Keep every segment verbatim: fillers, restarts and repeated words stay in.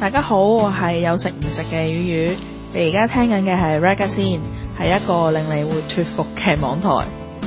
大家好，我係有食唔食嘅魚魚。你而家聽緊嘅係 Ragazine， 係一個令你會脫服嘅網台。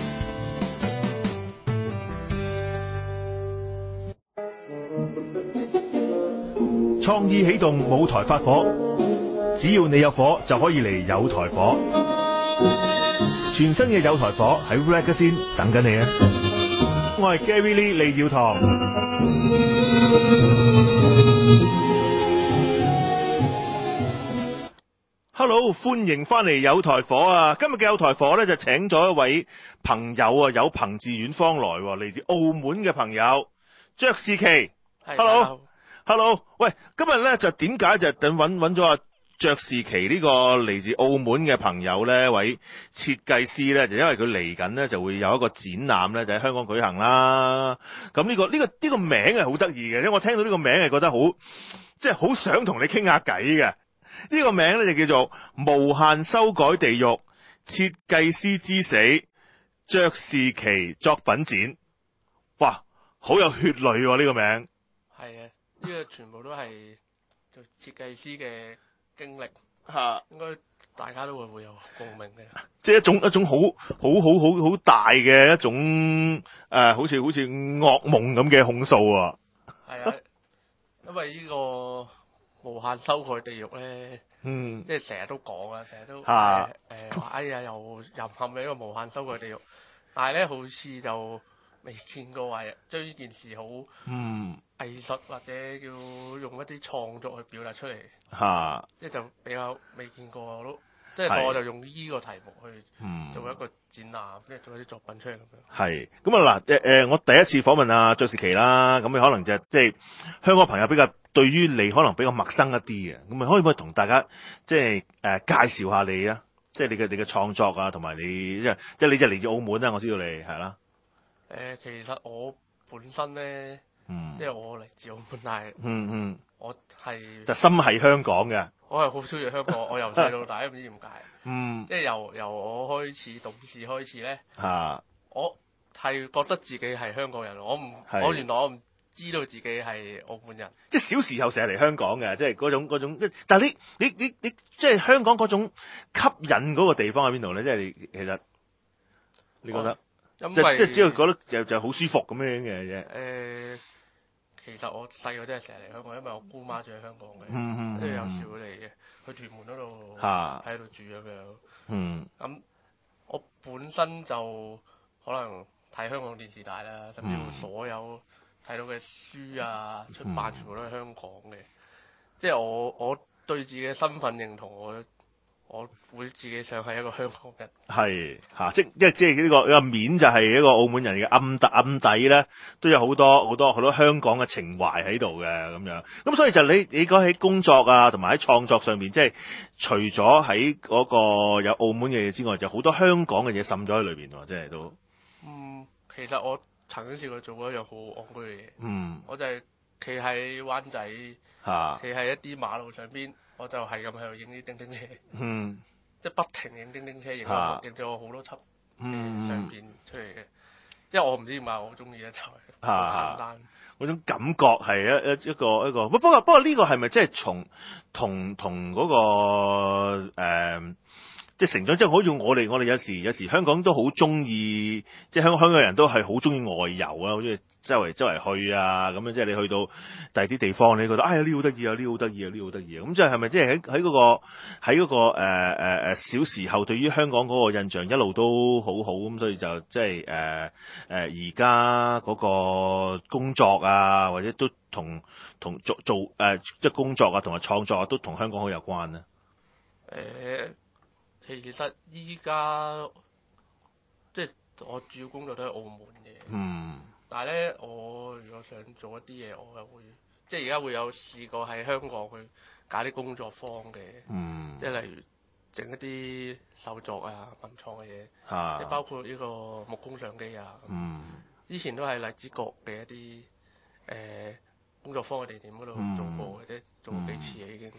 創意起動，舞台發火，只要你有火就可以嚟有台火。全新嘅有台火喺 Ragazine 等緊你啊！我係 Gary Lee 李耀堂。Hello， 歡迎翻嚟有台火啊！今日嘅有台火咧就請咗一位朋友啊，有朋自遠方來，嚟自澳門嘅朋友卓士奇。Hello，Hello， Hello， 喂，今日咧就點解就等揾揾咗阿卓士奇呢個嚟自澳門嘅朋友咧，位設計師咧，就因為佢嚟緊咧就會有一個展覽咧，就喺香港舉行啦。咁呢個呢個呢個名係好得意嘅，因為我聽到呢個名係覺得好，即係好想同你傾下偈嘅。呢個名咧就叫做無限修改地獄設計師之死卓士奇作品展。哇，好有血淚喎呢個名。 係啊，呢個全部都係做設計師嘅經歷， 嚇， 應該大家都會會有共鳴嘅。 即係一種一種好好好好好大嘅一種誒、呃，好似好似噩夢咁嘅控訴啊。 係啊，因為呢個無限修改地獄咧， 嗯， 即係成日都講啊，成日都誒啊誒話，哎呀又入陷喺一個無限修改地獄，但係咧好似就未見過話將呢件事好嗯藝術或者叫用一啲創作去表達出嚟， 嚇， 即係就比較未見過我都。即係我就用呢個題目去做一個展覽，即係、嗯、做一啲作品出嚟咁樣。係， 咁啊嗱，誒、呃、我第一次訪問阿卓士奇啦，咁你可能就即、是、係香港朋友比較對於你可能比較陌生一啲嘅，咁啊可以唔可以同大家即係誒介紹下你啊？即、就、係、是、你嘅你嘅創作啊，同埋你即係即係你就嚟自澳門啦，我知道你係啦。 誒、呃，其實我本身咧， 嗯， 即係我嚟自澳門，但係嗯嗯， 我係就心係香港嘅。 我係好中意香港，我由細到大都唔知點解。 嗯， 即係由由我開始懂事開始咧， 嚇， 我係覺得自己係香港人，我唔，我原來我唔知道自己係澳門人。 即係小時候成日嚟香港嘅，即係嗰種嗰種，但係你你你你即係香港嗰種吸引嗰個地方喺邊度咧？即係你其實你覺得， 哦、因為即係只係覺得就就好舒服咁樣嘅啫。誒、 呃，其實我細個真係成日嚟香港，因為我姑媽住喺香港嘅， 嗯嗯， 即係有時會嚟嘅，去屯門嗰度喺度住咁樣。 嗯， 咁我本身就可能睇香港電視大啦，甚至乎所有睇到嘅書啊、出版全部都係香港嘅。即係我我對自己嘅身份認同，我我會自己想係一個香港人。係嚇，即即即係呢個呢個面就係一個澳門人嘅暗底暗底咧，都有好多好多好多香港嘅情懷喺度嘅咁樣。咁所以就你你講喺工作啊，同埋喺創作上面，即係除咗喺嗰個有澳門嘅嘢之外，就好多香港嘅嘢滲咗喺裏邊喎，即係都。 嗯，其實我曾經試過做過一樣好戇居嘅嘢。 嗯。 我就係企喺灣仔， 嚇， 企喺一啲馬路上邊，我就係咁喺度影啲叮叮車。 嗯。 即係不停影叮叮車，影咗影咗好多輯嘅相片出嚟嘅。 嗯、 因為我唔知點解我好中意一齊，好簡單。 嗰種感覺係一一一個一個，不過不過呢個係咪即係從同同嗰個、呃即係成長，即係好似我哋，我哋有時有時香港都好中意，即係香香港人都係好中意外遊啊，好中意周圍周圍去啊，咁樣即係你去到第二啲地方，你覺得哎呀呢好得意啊，呢好得意啊，呢好得意啊，咁即係係咪即係喺喺嗰個喺嗰個誒誒誒小時候對於香港嗰個印象一路都好好咁，所以就即係誒誒而家嗰個工作啊，或者都同同做做誒、呃、即係工作啊，同埋創作啊，都同香港好有關咧。 誒、呃。其實依家即係我主要工作都喺澳門嘅， 嗯， 但係咧我如果想做一啲嘢，我又會即係而家會有試過喺香港去搞啲工作坊嘅， 嗯， 即係例如整一啲手作啊、文創嘅嘢， 啊、 即係包括呢個木工相機啊， 嗯， 之前都係荔枝角嘅一啲誒、呃、工作坊嘅地點嗰度做過嘅啫，嗯、做過幾次嘅已經。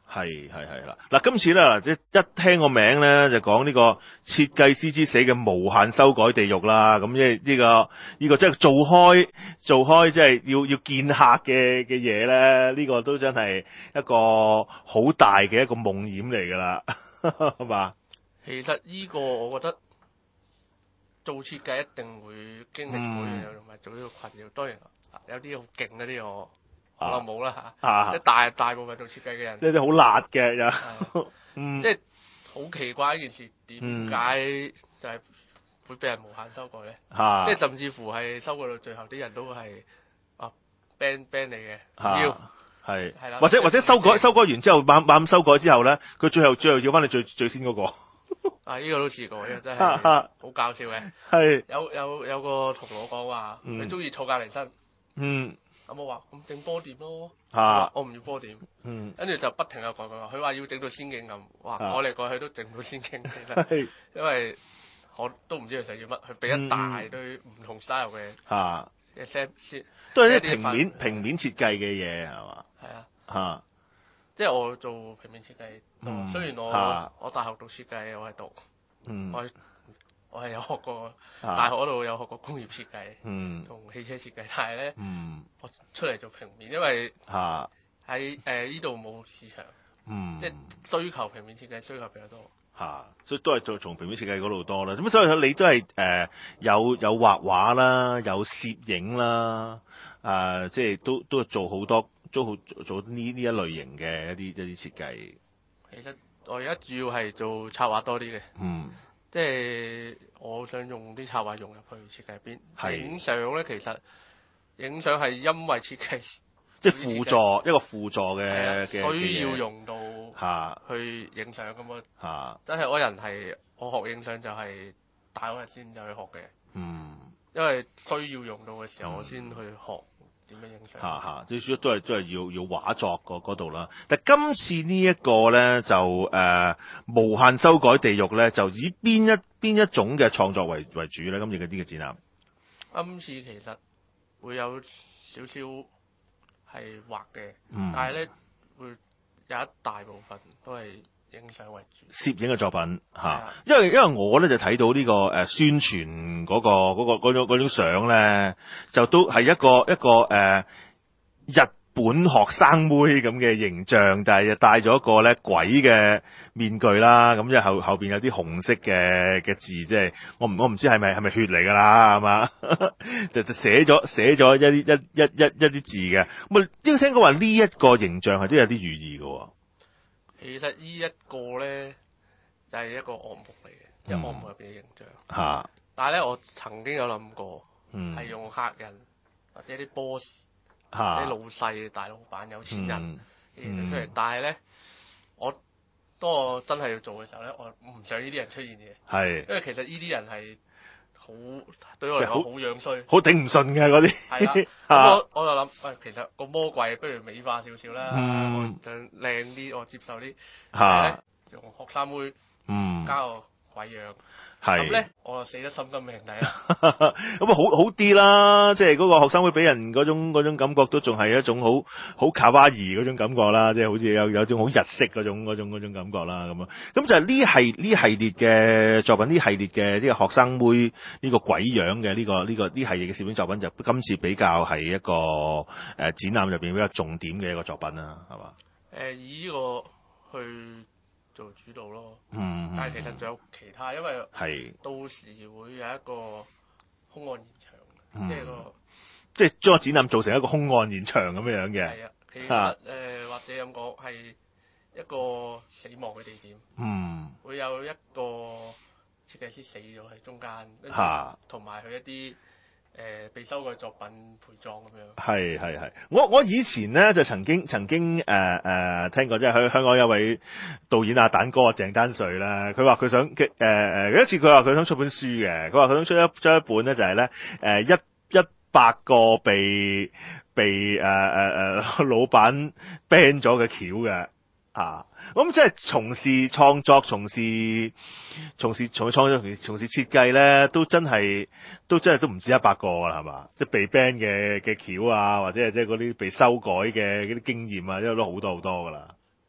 係係係啦，嗱今次咧一一聽個名咧就講呢個設計師之死嘅無限修改地獄啦，咁即係呢個呢個即係做開做開即係要要見客嘅嘅嘢咧，呢個都真係一個好大嘅一個夢魘嚟㗎啦，係嘛？ 其實呢個我覺得做設計一定會經歷過嘅，同埋做呢個困擾。當然有啲好勁嗰啲我。可能冇啦嚇，即係大大部分做設計嘅人， 即係啲好辣嘅又，嗯， 即係好奇怪一件事，點解就係會俾人無限修改咧？即係甚至乎係修改到最後，啲人都係啊 ban ban 你嘅，要係係啦， 或者或者修改修改完之後，猛猛修改之後咧，佢最後最後要翻你最最先嗰個。 啊！呢個都試過，呢個真係好搞笑嘅。 係有有有個同我講話，佢中意坐隔離身。嗯。咁我話咁整波點咯，啊、我唔要波點，跟住、嗯、就不停有改改，佢話要整到仙境咁，哇！改嚟改去都整唔到仙境嘅，因為我都唔知佢想要乜，佢俾一大堆唔同 style 嘅嘅 set 先， 都係啲平面平面設計嘅嘢係嘛？ 係啊， 嚇！ 即係我做平面設計，嗯、雖然我、啊、我大學讀設計，我係讀，嗯、我。我係有學過大學嗰度有學過工業設計，同、嗯、汽車設計，但係咧，嗯、我出嚟做平面，因為喺誒呢度冇市場，嗯、即係需求平面設計需求比較多。 嚇、啊，所以都係做從平面設計嗰度多啦。咁所以你都係誒、呃、有有畫畫啦，有攝影啦，啊、呃，即係都都做好多，都好做呢呢一類型嘅一啲一啲設計。 其實我而家主要係做策劃多啲嘅。嗯。即係我想用啲策劃融入去設計邊，影相咧其實影相係因為設計， 即係輔助一個輔助嘅嘅需要用到嚇去影相咁啊嚇，真係我人係我學影相就係大嗰日先就去學嘅，嗯，因為需要用到嘅時候我先去學。點樣影相？ 嚇嚇，最主要都係都係要要畫作嗰度啦。但係今次呢一個咧就誒、呃、無限修改地獄咧，就以邊一邊一種嘅創作為為主咧？今次嘅呢個展覽， 今次其實會有少少係畫嘅，嗯、但係咧會有一大部分都係影相為主， 攝影嘅作品嚇，啊、因為因為我咧就睇到呢、這個誒、呃、宣傳嗰、那個嗰、那個嗰種嗰種相咧，就都係一個一個誒、呃、日本學生妹咁嘅形象，但係又戴咗一個咧鬼嘅面具啦，咁即係後後邊有啲紅色嘅嘅字，即係我唔我唔知係咪係咪血嚟㗎啦，係嘛？就就寫咗寫咗一啲一一一一啲字嘅，咁啊，因為聽講話呢一個形象係都有啲寓意嘅。 其實呢一個咧就係、是、一個惡夢嚟嘅，嗯、一個惡夢入邊嘅形象。嚇、啊！但係咧，我曾經有諗過，係、嗯、用客人或者啲 boss、啲、啊、老細、大老闆、有錢人嘅形象出嚟。嗯、但係咧，我當我真係要做嘅時候咧，我唔想呢啲人出現嘅。係是。因為其實呢啲人係好對我嚟講好樣衰，好頂唔順嘅嗰啲。係啦。咁我我就諗，喂，其實個魔鬼不如美化少少啦，嗯、我想靚啲，我接受啲。係咧，用學生妹加個鬼樣。咁咧，我就死得心甘命抵啦。 咁啊，好好啲啦，即係嗰個學生會俾人嗰種嗰種感覺，都仲係一種好好卡哇伊嗰種感覺啦，即係好似有有種好日式嗰種嗰種嗰種感覺啦，咁啊，咁就係呢系呢系列嘅作品，呢系列嘅呢個學生妹呢個鬼樣嘅呢個呢個呢系列嘅攝影作品，就今次比較係一個誒展覽入邊比較重點嘅一個作品啦，係嘛？ 誒，以呢個去做主導咯，嗯，但係其實仲有其他，因為係到時會有一個兇案現場，嗯、即係個即係將個展覽做成一個兇案現場咁樣樣嘅。 係啊，其實誒、啊呃、或者咁講係一個死亡嘅地點，嗯，會有一個設計師死咗喺中間，同埋佢一啲。誒、呃、被修改作品陪葬咁樣， 係係係。我我以前咧就曾經曾經誒誒、呃呃、聽過，即係香香港有位導演阿蛋哥啊鄭丹瑞啦，佢話佢想嘅誒誒有一次佢話佢想出本書嘅，佢話佢想出一出一本咧就係咧誒一一百個被被誒誒誒老闆 ban 咗嘅橋嘅。啊，咁即係從事創作、從事、從事、從事創作、從事設計咧，都真係都真係都唔止一百個啦，係嘛？即係被 ban 嘅嘅橋啊，或者係即係嗰啲被修改嘅嗰啲經驗啊，因為都好多好多噶啦。 誒、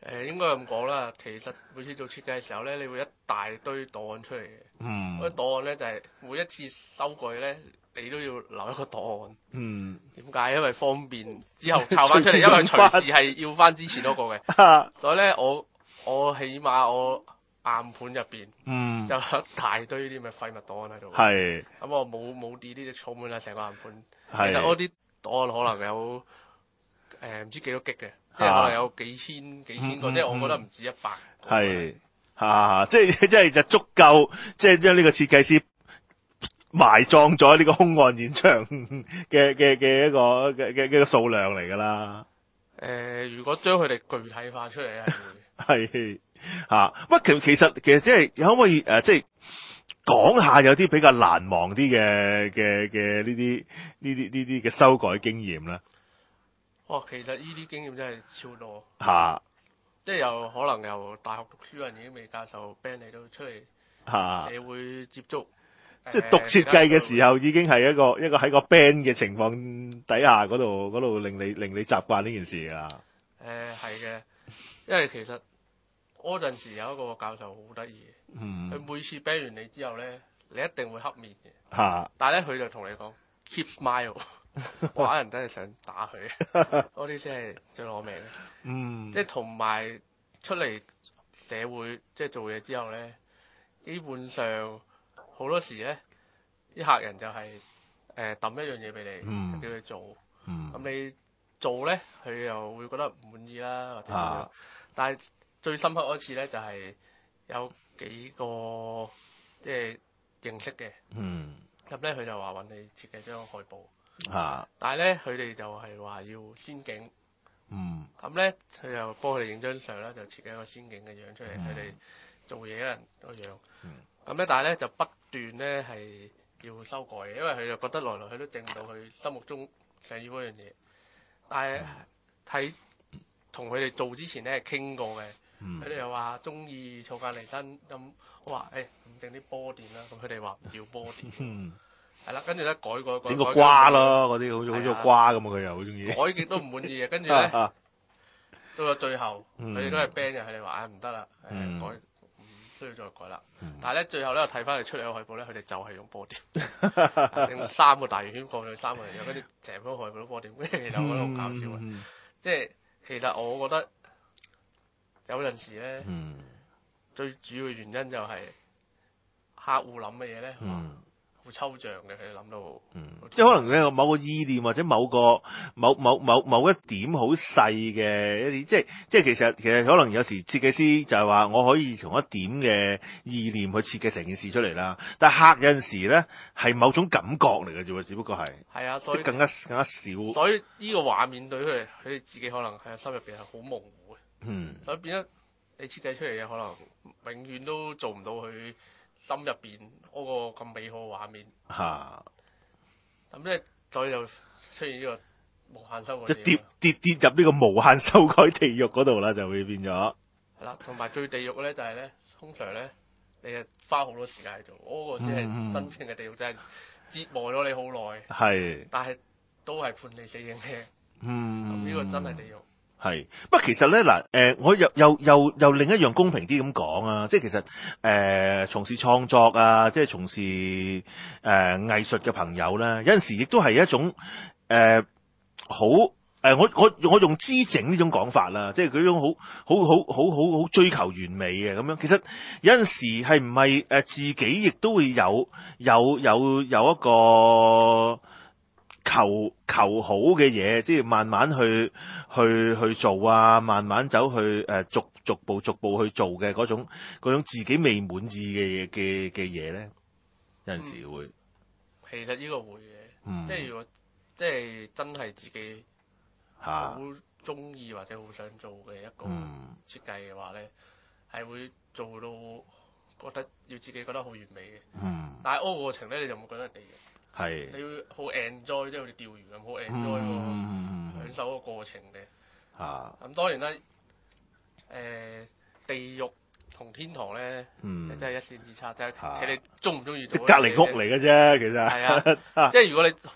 誒應該咁講啦，其實每次做設計嘅時候咧，你會一大堆檔案出嚟嘅。 嗯。 嗰啲檔案咧就係、是、每一次修改咧，你都要留一個檔案。 嗯。 點解？因為方便之後抄翻出嚟，因為隨時係要翻之前嗰個嘅。所以咧，我我起碼我硬盤入邊嗯有一大堆啲咁嘅廢物檔案喺度。 係。 咁我冇冇 delete 啲儲滿啦成個硬盤。 係。 其實我啲檔案可能有誒唔知幾多 G 嘅。即係可能有幾千幾千個， 嗯、 即係我覺得唔止一百。 係，嚇，即係即係就足夠，即係將呢個設計師埋葬咗呢個兇案現場嘅嘅嘅一個嘅嘅嘅數量嚟㗎啦。 誒、呃，如果將佢哋具體化出嚟係會。係嚇，不其其實其實即係可唔可以誒，即係講下有啲比較難忘啲嘅嘅嘅呢啲呢啲呢啲嘅修改經驗咧？ 哦，其實呢啲經驗真係超多嚇、啊， 即係由可能由大學讀書人已經未教授 band 嚟到出嚟嚇， 你會接觸， 即係讀設計嘅時候已經係一個一個喺個 band 嘅情況底下嗰度嗰度令你令你習慣呢件事㗎。 誒係嘅，因為其實嗰陣時有一個教授好得意嘅，佢、嗯、每次 band 完你之後咧，你一定會黑面嘅，嚇、啊，但係咧佢就同你講 keep smile。哇！人真係想打佢，嗰啲真係最攞命嘅。嗯，即係同埋出嚟社會即係做嘢之後咧，基本上好多時咧，啲客人就係誒抌一樣嘢俾你，嗯、叫你做。咁、嗯、你做咧，佢又會覺得唔滿意啦，或者點樣。啊、但係最深刻嗰次咧，就係、是、有幾個即係認識嘅。嗯。咁咧，佢就話揾你設計張海報。啊！但係咧，佢哋就係話要仙境，嗯，咁咧佢就幫佢哋影張相啦，就設計一個仙境嘅樣出嚟，佢哋、嗯、做嘢嘅人個樣，嗯，咁咧但係咧就不斷咧係要修改嘅，因為佢就覺得來來去都整唔到佢心目中想要嗰樣嘢，但係喺同佢哋做之前咧係傾過嘅，佢哋、嗯、又話中意草間彌生，咁我話誒唔整啲波點啦，咁佢哋話唔要波點。嗯係啦，跟住咧改改改，整個瓜咯，嗰啲好似好似個瓜咁啊！佢又好中意。 改極都唔滿意嘅，跟住咧到咗最後，佢哋都係 ban 嘅，佢哋話唉唔得啦，誒改唔需要再改啦。但係咧最後咧我睇翻佢出嚟嘅海報咧，佢哋就係用波點，整三個大圓圈放咗三個人樣，跟住成個海報都波點，跟住其實我覺得好搞笑啊！即係其實我覺得有陣時咧，最主要嘅原因就係客戶諗嘅嘢咧。好抽象嘅，佢哋諗到，嗯， 即係可能咧某個意念或者某個某某某某一點好細嘅一啲，即係即係其實其實可能有時設計師就係話我可以從一點嘅意念去設計成件事出嚟啦，但係客有陣時咧係某種感覺嚟嘅啫喎，只不過係，係啊，所以更加更加少， 所以呢個畫面對佢哋佢哋自己可能喺心入邊係好模糊嘅， 嗯， 所以變咗你設計出嚟嘅可能永遠都做唔到佢心入邊嗰個咁美好嘅畫面，嚇，咁即係所以就出現呢個無限修改，即係跌跌跌入呢個無限修改地獄嗰度啦，就會變咗。 係啦，同埋最地獄咧就係咧，通常咧你係花好多時間去做，嗰、那個先係真正嘅地獄，真係、嗯、折磨咗你好耐。係，但係都係判你死刑嘅。嗯，咁呢個真係地獄。 係，不過其實咧嗱，誒、呃，我又又又又另一樣公平啲咁講啊，即係其實誒、呃、從事創作啊，即係從事誒、呃、藝術嘅朋友咧，有陣時亦都係一種誒、呃、好誒、呃，我我我用知整呢種講法啦，即係佢種好好好好好好追求完美嘅咁樣，其實有陣時係唔係誒自己亦都會有有有有一個。求求好嘅嘢，即係慢慢去去去做啊，慢慢走去誒、呃、逐逐步逐步去做嘅嗰種嗰種自己未滿意嘅嘢嘅嘅嘢咧，有陣時會。 其實呢個會嘅，嗯、即係如果即係真係自己好中意或者好想做嘅一個設計嘅話咧，係、嗯、會做到覺得要自己覺得好完美嘅。嗯。但係嗰個過程咧，你就唔會覺得地獄。係，你要好 enjoy，即係好似釣魚咁，好 enjoy 個享受個過程嘅。啊，咁當然啦，誒、呃、地獄同天堂咧，嗯，真係一線之差，就係睇你中唔中意做。 即隔離屋嚟嘅啫，其實。 係啊，即係如果你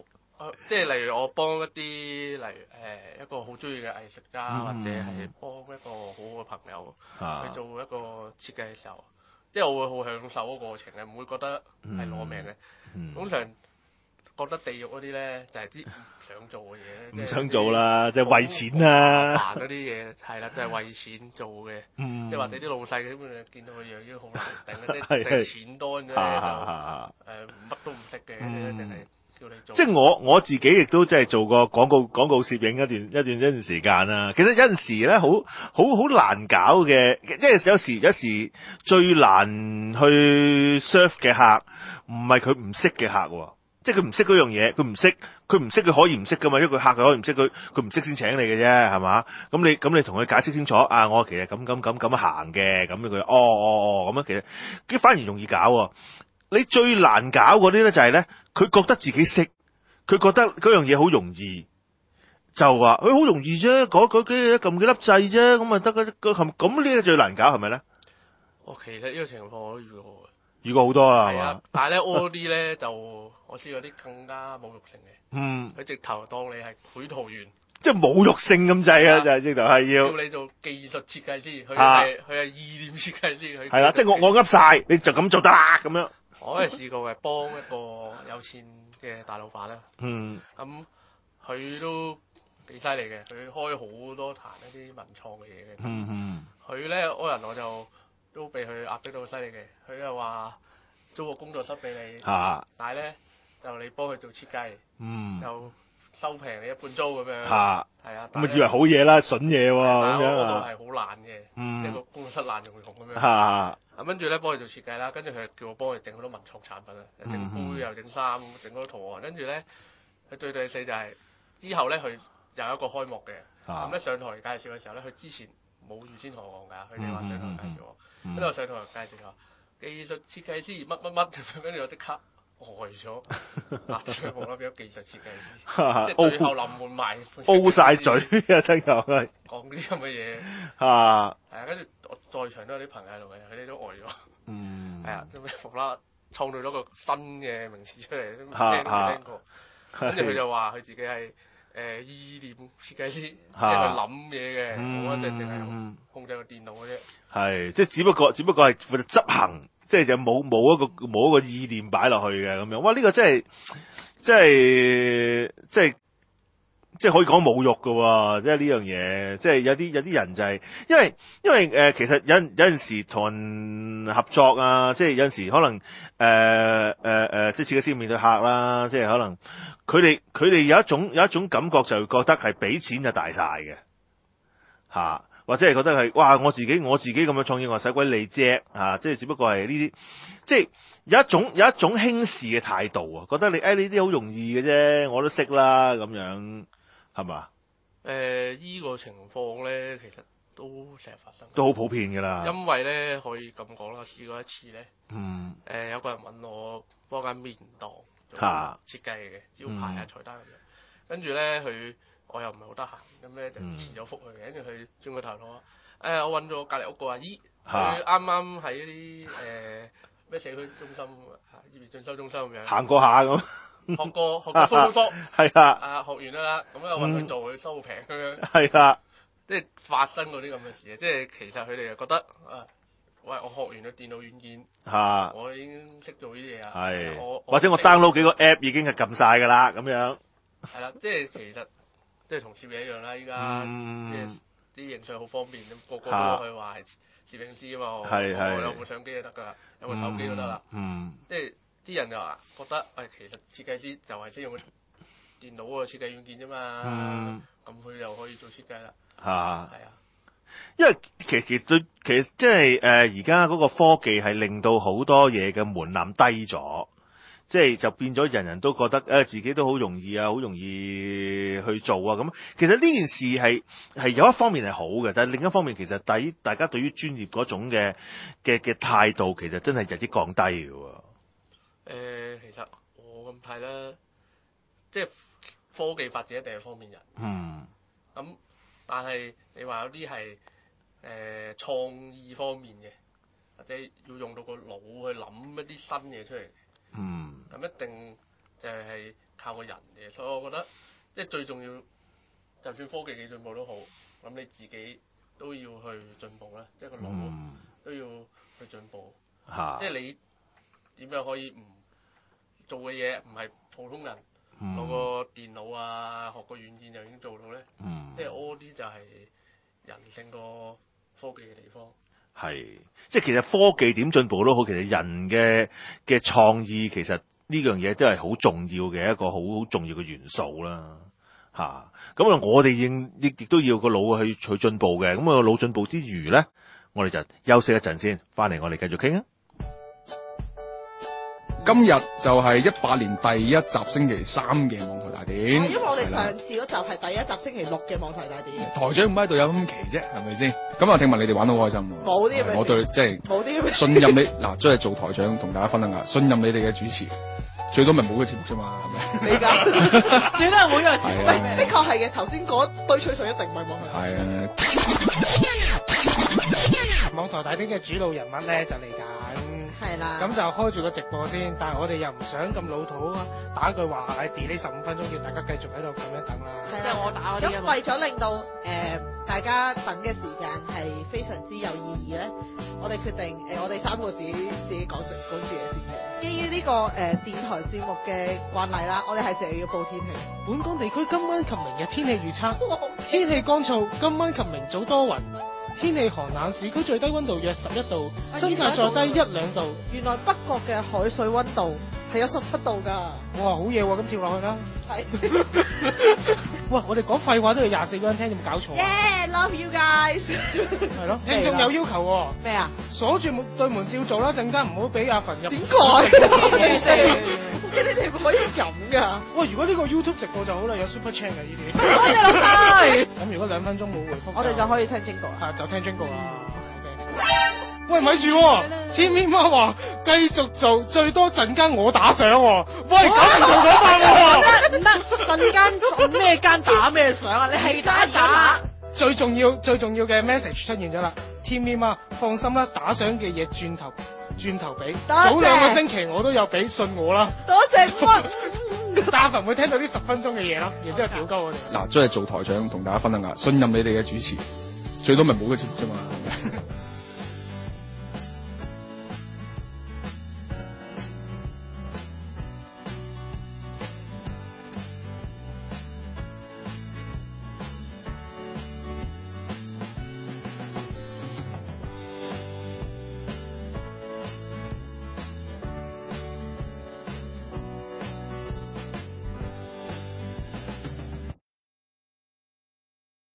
即係例如我幫一啲例如誒、呃、一個好中意嘅藝術家， 嗯、 或者係幫一個好好嘅朋友、 啊、 去做一個設計嘅時候，即係我會好享受嗰個過程嘅，唔會覺得係攞命嘅。 嗯嗯、 通常覺得地獄嗰啲咧就係啲唔想做嘅嘢， 唔想做啦，即係為錢啦。 麻煩嗰啲嘢係啦，就係、是、為錢做嘅， 嗯、 即係或者啲老細基本上見到佢樣已經好難頂嘅，即係係錢多嘅啫，就誒啊乜都唔識嘅，淨係、嗯。 即係我我自己亦都即係做過廣告廣告攝影一段一段一段時間啦。其實有陣時咧，好好好難搞嘅，因為有時有時最難去 serve 嘅客，唔係佢唔識嘅客，即係佢唔識嗰樣嘢，佢唔識，佢唔識佢可以唔識噶嘛，因為佢客佢可以唔識，佢佢唔識先請你嘅啫，係嘛？咁你咁你同佢解釋清楚啊，我其實咁咁咁咁行嘅，咁佢哦哦哦咁樣，其實佢反而容易搞。你最難搞嗰啲咧就係咧，佢覺得自己識，佢覺得嗰樣嘢好容易，就話佢好容易啫，嗰嗰幾嘢撳幾粒掣啫，咁咪得嘅，咁呢個最難搞係咪咧？ 哦，其實呢個情況我都遇過嘅， 遇過好多啦， 係啊，但係咧嗰啲咧就我知有啲更加侮辱性嘅， 嗯， 佢直頭當你係繪圖員。 即係侮辱性咁滯啊！就係直頭係要叫你做技術設計師，佢係佢係意念設計師，佢係啦，即係我我噏晒，你就咁做得啦咁樣。 我係試過嘅，幫一個有錢嘅大老闆啦。 嗯。 咁佢都幾犀利嘅，佢開好多壇一啲文創嘅嘢嘅。 嗯嗯。 佢咧嗰人我就都被佢壓迫到犀利嘅，佢又話租個工作室俾你， 啊、 但係咧就你幫佢做設計， 嗯， 就收平你一半租咁樣。 嚇， 係啊， 咁咪以為好嘢啦，筍嘢喎咁樣。 嗰度係好爛嘅， 嗯， 即係個工作室爛用用咁樣。 嚇， 咁跟住咧幫佢做設計啦，跟住佢叫我幫佢整好多文創產品啊，又整杯又整衫，整好多圖案。跟住咧，佢最最死就係之後咧，佢有一個開幕嘅，咁咧上台嚟介紹嘅時候咧，佢之前冇預先同我講㗎，佢哋話上台介紹我，跟住我上台介紹話技術設計師乜乜乜，跟住我即刻呆咗，啊！最無啦啦變咗技術設計師，即係最後臨門埋 ，O 晒嘴啊！真係講啲咁嘅嘢， 嚇，係啊，跟住我在場都有啲朋友喺度嘅，佢哋都呆咗， 嗯， 係啊，咁樣無啦啦創造咗個新嘅名詞出嚟，都聽都未聽過，跟住佢就話佢自己係誒意念設計師，即係佢諗嘢嘅，我一直淨係控制個電腦嘅啫， 係，即係只不過只不過係負責執行。即係就冇冇一個冇一個意念擺落去嘅咁樣，哇！呢、這個真係即係即係即係可以講侮辱㗎喎，即係呢樣嘢，即係有啲有啲人就係、是、因為因為誒、呃、其實有有陣時同人合作啊，即係有陣時可能誒誒誒，即係設計師面對客啦，即係可能佢哋佢哋有一種有一種感覺就覺得係俾錢就大晒嘅嚇。或者係覺得係哇！我自己我自己咁樣創意，我使鬼你啫啊！即係只不過係呢啲，即係有一種有一種輕視嘅態度啊！覺得你誒呢啲好容易嘅啫，我都識啦咁樣，係嘛？ 誒、呃，依、這個情況咧，其實都成日發生， 都好普遍㗎啦。因為咧可以咁講啦，試過一次咧， 嗯， 誒、呃、有個人揾我幫間麵檔做設計嘅招牌啊、菜單咁樣，跟住咧佢。我又唔係好得閒，咁咧就遲咗覆佢嘅，跟住佢轉個頭同我，誒、哎、我揾咗隔離屋個阿姨，佢啱啱喺啲誒咩社區中心、業餘進修中心咁樣行過下咁， 學過學過 Photoshop， 係啦， 啊學完得啦，咁又揾佢做，佢、嗯、收好平咁樣， 係啦， 即係發生嗰啲咁嘅事，即係其實佢哋又覺得啊，喂我學完咗電腦軟件， 嚇， 我已經識做呢啲嘢啊， 係， 我或者我 download 幾個 app 已經係撳晒㗎啦，咁樣， 係啦，即係其實。即係同攝影一樣啦，依家即係啲影相好方便，咁個個都可以話係攝影師啊嘛，我有部相機就得㗎啦，有部手機都得啦。嗯，即係啲人就話覺得，誒其實設計師就係識用電腦個設計軟件啫嘛，咁佢又可以做設計啦。嚇，係啊， 因為其實其實對其實即係誒而家嗰個科技係令到好多嘢嘅門檻低咗。即係就變咗人人都覺得誒、呃、自己都好容易啊，好容易去做啊咁。其實呢件事係係有一方面係好嘅，但係另一方面其實對大家對於專業嗰種嘅嘅嘅態度，其實真係日益降低嘅喎。誒、 呃，其實我咁睇啦，即係科技發展一定係方便人。嗯。咁，但係你話有啲係誒創意方面嘅，或者要用到個腦去諗一啲新嘢出嚟。嗯，咁一定就係靠個人嘅，所以我覺得即係最重要，就算科技幾進步都好，咁你自己都要去進步啦，即係個腦都要去進步。 嚇、嗯！ 即係你點樣可以唔做嘅嘢唔係普通人攞個電腦啊，學個軟件就已經做到咧？ 嗯， 即係嗰啲就係人性個科技嘅地方。 係，即係其實科技點進步都好，其實人嘅嘅創意其實呢樣嘢都係好重要嘅一個好重要嘅元素啦。嚇，咁啊，我哋應亦亦都要個腦去去進步嘅。咁啊，個腦進步之餘咧，我哋就休息一陣先，翻嚟我哋繼續傾啊。 今日就係一八年第一集星期三嘅網台大典， 因為我哋上次嗰集係第一集星期六嘅網台大典。 台長唔喺度有咁奇啫，係咪先？咁啊，聽聞你哋玩得好開心喎。 冇啲咩？ 我對即係冇啲咩？ 信任你嗱，即係做台長同大家分享下，信任你哋嘅主持，最多咪冇個節目啫嘛，係咪？ 你㗎？最多係冇呢個節目。 係啊， 的確係嘅，頭先嗰堆吹水一定唔係網台。 係啊。 網台大典嘅主腦人物咧就嚟緊。 係啦， 咁就開住個直播先，但係我哋又唔想咁老土啊，打句話係 delay 十五分鐘，叫大家繼續喺度咁樣等啦。 即係我打嗰啲。咁為咗令到誒、呃、大家等嘅時間係非常之有意義咧，我哋決定誒、呃、我哋三個自己自己講成講住嘢先嘅。基於呢、這個誒、呃、電台節目嘅慣例啦，我哋係成日要報天氣。 本港地區今晚及明日天氣預測：天氣乾燥，今晚及明早多雲。天氣寒冷，市區最低溫度約十一度，新界再低一兩度。 原來北角嘅海水溫度係有十七度㗎。 哇，好嘢喎！咁跳落去啦。 係。 哇，我哋講廢話都要廿四個人聽，有冇搞錯？ Yeah, love you guys 。 係咯，聽眾有要求喎。 咩啊？ 鎖住門對門照做啦，陣間唔好俾阿馮入。 點改？先？你哋唔可以咁㗎。 喂，如果呢個 YouTube 直播就好啦，有 Super Chat 嘅呢啲。 多謝老細。 咁如果兩分鐘冇回覆， 我哋就可以聽經過。 係就聽 Jingle 啦。Okay. 喂，咪住喎！天天媽話繼續做，最多陣間我打賞喎。喂，咁唔做嗰班喎。 唔得，陣間做咩間打咩賞啊？你係打打。 最重要最重要嘅 message 出現咗啦！天天媽放心啦，打賞嘅嘢轉頭轉頭俾。早兩個星期我都有俾，信我啦。 多謝乜？ 大凡會聽到呢十分鐘嘅嘢咯，然之後屌鳩我哋。 嗱，即係做台長同大家分享下，信任你哋嘅主持，最多咪冇個節目啫嘛。